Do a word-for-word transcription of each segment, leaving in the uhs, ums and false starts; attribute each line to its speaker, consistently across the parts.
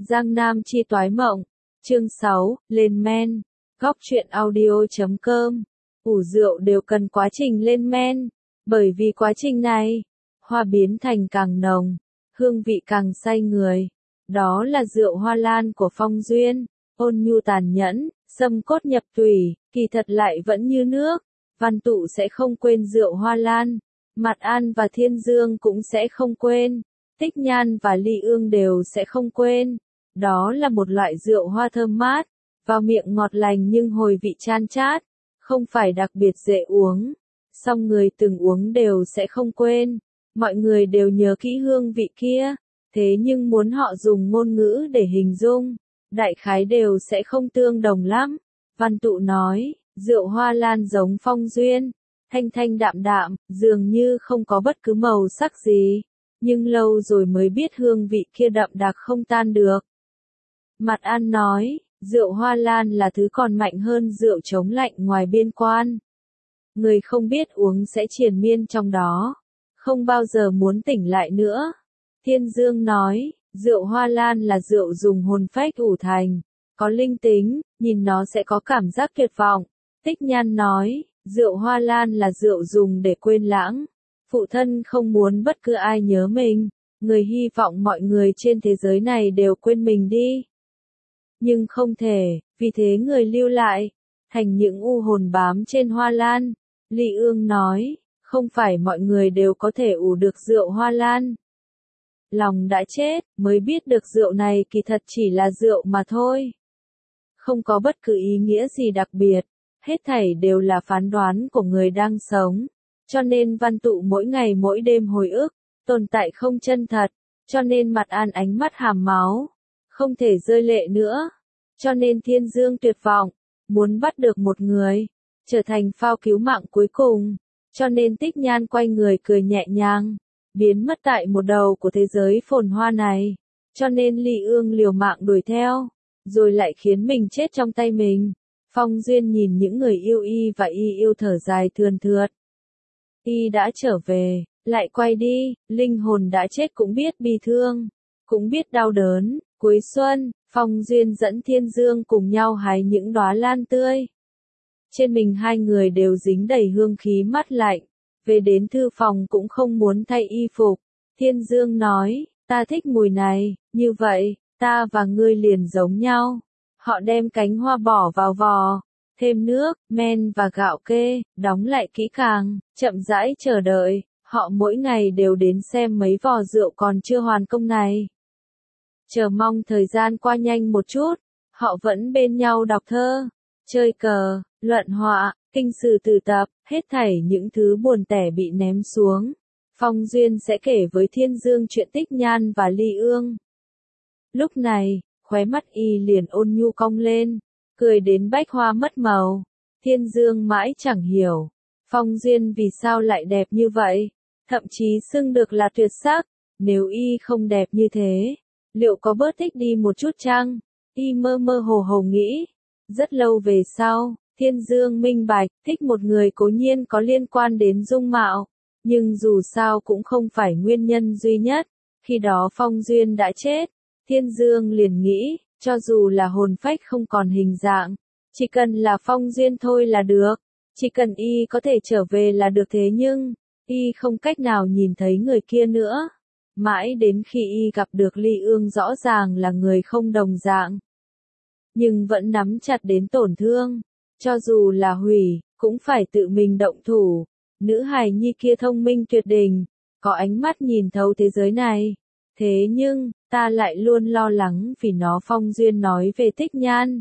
Speaker 1: Giang Nam chi toái mộng. Chương sáu, lên men. Góc truyện audio chấm com. Ủ rượu đều cần quá trình lên men. Bởi vì quá trình này, hoa biến thành càng nồng, hương vị càng say người. Đó là rượu hoa lan của Phong Duyên, ôn nhu tàn nhẫn, xâm cốt nhập tủy, kỳ thật lại vẫn như nước. Văn Tụ sẽ không quên rượu hoa lan, Mạt An và Thiên Dương cũng sẽ không quên, Tích Nhan và Ly Ương đều sẽ không quên. Đó là một loại rượu hoa thơm mát, vào miệng ngọt lành nhưng hồi vị chan chát, không phải đặc biệt dễ uống. Song người từng uống đều sẽ không quên, mọi người đều nhớ kỹ hương vị kia, thế nhưng muốn họ dùng ngôn ngữ để hình dung, đại khái đều sẽ không tương đồng lắm. Văn Tụ nói, rượu hoa lan giống Phong Duyên, thanh thanh đạm đạm, dường như không có bất cứ màu sắc gì, nhưng lâu rồi mới biết hương vị kia đậm đặc không tan được. Mạt An nói, rượu hoa lan là thứ còn mạnh hơn rượu chống lạnh ngoài biên quan. Người không biết uống sẽ triền miên trong đó, không bao giờ muốn tỉnh lại nữa. Thiên Dương nói, rượu hoa lan là rượu dùng hồn phách ủ thành, có linh tính, nhìn nó sẽ có cảm giác tuyệt vọng. Tích Nhan nói, rượu hoa lan là rượu dùng để quên lãng. Phụ thân không muốn bất cứ ai nhớ mình, người hy vọng mọi người trên thế giới này đều quên mình đi. Nhưng không thể, vì thế người lưu lại, thành những u hồn bám trên hoa lan. Ly Ương nói, không phải mọi người đều có thể ủ được rượu hoa lan. Lòng đã chết, mới biết được rượu này kỳ thật chỉ là rượu mà thôi. Không có bất cứ ý nghĩa gì đặc biệt, hết thảy đều là phán đoán của người đang sống. Cho nên Văn Tụ mỗi ngày mỗi đêm hồi ức, tồn tại không chân thật, cho nên Mạt An ánh mắt hàm máu, không thể rơi lệ nữa. Cho nên Thiên Dương tuyệt vọng, muốn bắt được một người, trở thành phao cứu mạng cuối cùng. Cho nên Tích Nhan quay người cười nhẹ nhàng, biến mất tại một đầu của thế giới phồn hoa này. Cho nên Ly Ương liều mạng đuổi theo, rồi lại khiến mình chết trong tay mình. Phong Duyên nhìn những người yêu y và y yêu thở dài thườn thượt. Y đã trở về, lại quay đi, linh hồn đã chết cũng biết bi thương, cũng biết đau đớn. Cuối xuân, Phong Duyên dẫn Thiên Dương cùng nhau hái những đóa lan tươi. Trên mình hai người đều dính đầy hương khí mát lạnh, về đến thư phòng cũng không muốn thay y phục. Thiên Dương nói, ta thích mùi này, như vậy, ta và ngươi liền giống nhau. Họ đem cánh hoa bỏ vào vò, thêm nước, men và gạo kê, đóng lại kỹ càng, chậm rãi chờ đợi. Họ mỗi ngày đều đến xem mấy vò rượu còn chưa hoàn công này. Chờ mong thời gian qua nhanh một chút, họ vẫn bên nhau đọc thơ, chơi cờ, luận họa, kinh sử tử tập, hết thảy những thứ buồn tẻ bị ném xuống. Phong Duyên sẽ kể với Thiên Dương chuyện Tích Nhan và Ly Ương. Lúc này, khóe mắt y liền ôn nhu cong lên, cười đến bách hoa mất màu. Thiên Dương mãi chẳng hiểu, Phong Duyên vì sao lại đẹp như vậy, thậm chí xưng được là tuyệt sắc. Nếu y không đẹp như thế, liệu có bớt thích đi một chút chăng? Y mơ mơ hồ hồ nghĩ. Rất lâu về sau, Thiên Dương minh bạch, thích một người cố nhiên có liên quan đến dung mạo, nhưng dù sao cũng không phải nguyên nhân duy nhất. Khi đó Phong Duyên đã chết, Thiên Dương liền nghĩ, cho dù là hồn phách không còn hình dạng, chỉ cần là Phong Duyên thôi là được, chỉ cần y có thể trở về là được. Thế nhưng, y không cách nào nhìn thấy người kia nữa. Mãi đến khi y gặp được Ly Ương rõ ràng là người không đồng dạng, nhưng vẫn nắm chặt đến tổn thương, cho dù là hủy, cũng phải tự mình động thủ. Nữ hài nhi kia thông minh tuyệt đỉnh, có ánh mắt nhìn thấu thế giới này. Thế nhưng, ta lại luôn lo lắng vì nó. Phong Duyên nói về Tích Nhan.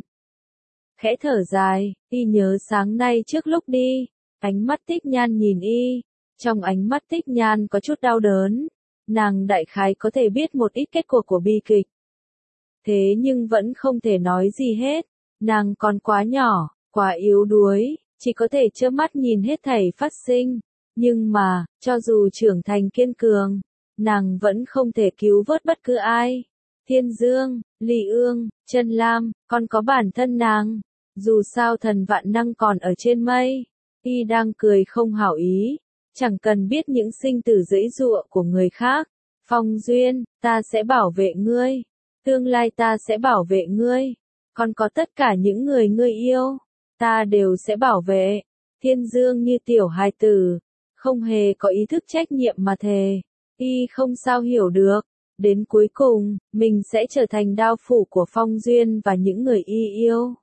Speaker 1: Khẽ thở dài, y nhớ sáng nay trước lúc đi, ánh mắt Tích Nhan nhìn y, trong ánh mắt Tích Nhan có chút đau đớn. Nàng đại khái có thể biết một ít kết cuộc của bi kịch. Thế nhưng vẫn không thể nói gì hết, nàng còn quá nhỏ, quá yếu đuối, chỉ có thể trơ mắt nhìn hết thảy phát sinh. Nhưng mà, cho dù trưởng thành kiên cường, nàng vẫn không thể cứu vớt bất cứ ai. Thiên Dương, Ly Ương, Chân Lam, còn có bản thân nàng. Dù sao thần vạn năng còn ở trên mây. Y đang cười không hảo ý, chẳng cần biết những sinh tử giãy giụa của người khác. Phong Duyên, ta sẽ bảo vệ ngươi. Tương lai ta sẽ bảo vệ ngươi, còn có tất cả những người ngươi yêu, ta đều sẽ bảo vệ. Thiên Dương như tiểu hài tử, không hề có ý thức trách nhiệm mà thề. Y không sao hiểu được, đến cuối cùng, mình sẽ trở thành đao phủ của Phong Duyên và những người y yêu.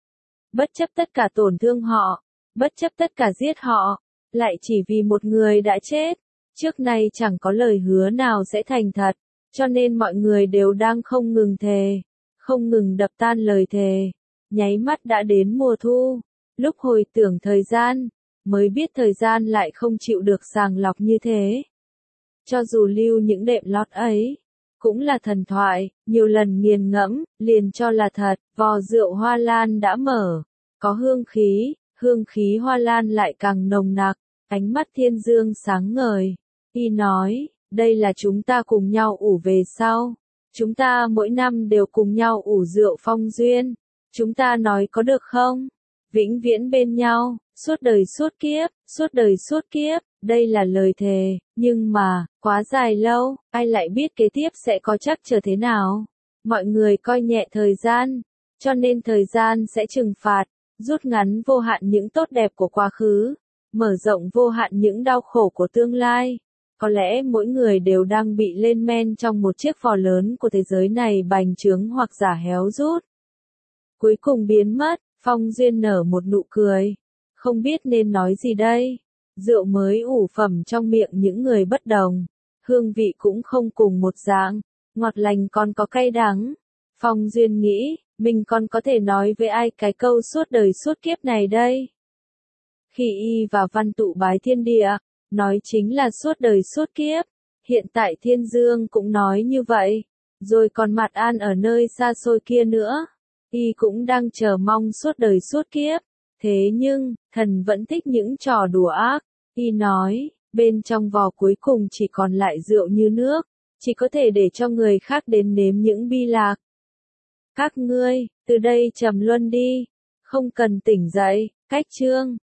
Speaker 1: Bất chấp tất cả tổn thương họ, bất chấp tất cả giết họ, lại chỉ vì một người đã chết. Trước nay chẳng có lời hứa nào sẽ thành thật, cho nên mọi người đều đang không ngừng thề, không ngừng đập tan lời thề. Nháy mắt đã đến mùa thu, lúc hồi tưởng thời gian, mới biết thời gian lại không chịu được sàng lọc như thế. Cho dù lưu những đệm lót ấy, cũng là thần thoại, nhiều lần nghiền ngẫm, liền cho là thật. Vò rượu hoa lan đã mở, có hương khí, hương khí hoa lan lại càng nồng nặc, ánh mắt Thiên Dương sáng ngời. Y nói, đây là chúng ta cùng nhau ủ về sau. Chúng ta mỗi năm đều cùng nhau ủ rượu Phong Duyên. Chúng ta nói có được không? Vĩnh viễn bên nhau, suốt đời suốt kiếp, suốt đời suốt kiếp. Đây là lời thề, nhưng mà, quá dài lâu, ai lại biết kế tiếp sẽ có trắc trở thế nào. Mọi người coi nhẹ thời gian, cho nên thời gian sẽ trừng phạt, rút ngắn vô hạn những tốt đẹp của quá khứ, mở rộng vô hạn những đau khổ của tương lai. Có lẽ mỗi người đều đang bị lên men trong một chiếc vò lớn của thế giới này bành trướng hoặc giả héo rút. Cuối cùng biến mất, Phong Duyên nở một nụ cười. Không biết nên nói gì đây. Rượu mới ủ phẩm trong miệng những người bất đồng. Hương vị cũng không cùng một dạng. Ngọt lành còn có cay đắng. Phong Duyên nghĩ, mình còn có thể nói với ai cái câu suốt đời suốt kiếp này đây. Khi y và văn tụ bái thiên địa, nói chính là suốt đời suốt kiếp. Hiện tại Thiên Dương cũng nói như vậy. Rồi còn Mạt An ở nơi xa xôi kia nữa. Y cũng đang chờ mong suốt đời suốt kiếp. Thế nhưng, thần vẫn thích những trò đùa ác. Y nói, bên trong vò cuối cùng chỉ còn lại rượu như nước. Chỉ có thể để cho người khác đến nếm những bi lạc. Các ngươi, từ đây trầm luân đi. Không cần tỉnh dậy, cách chương.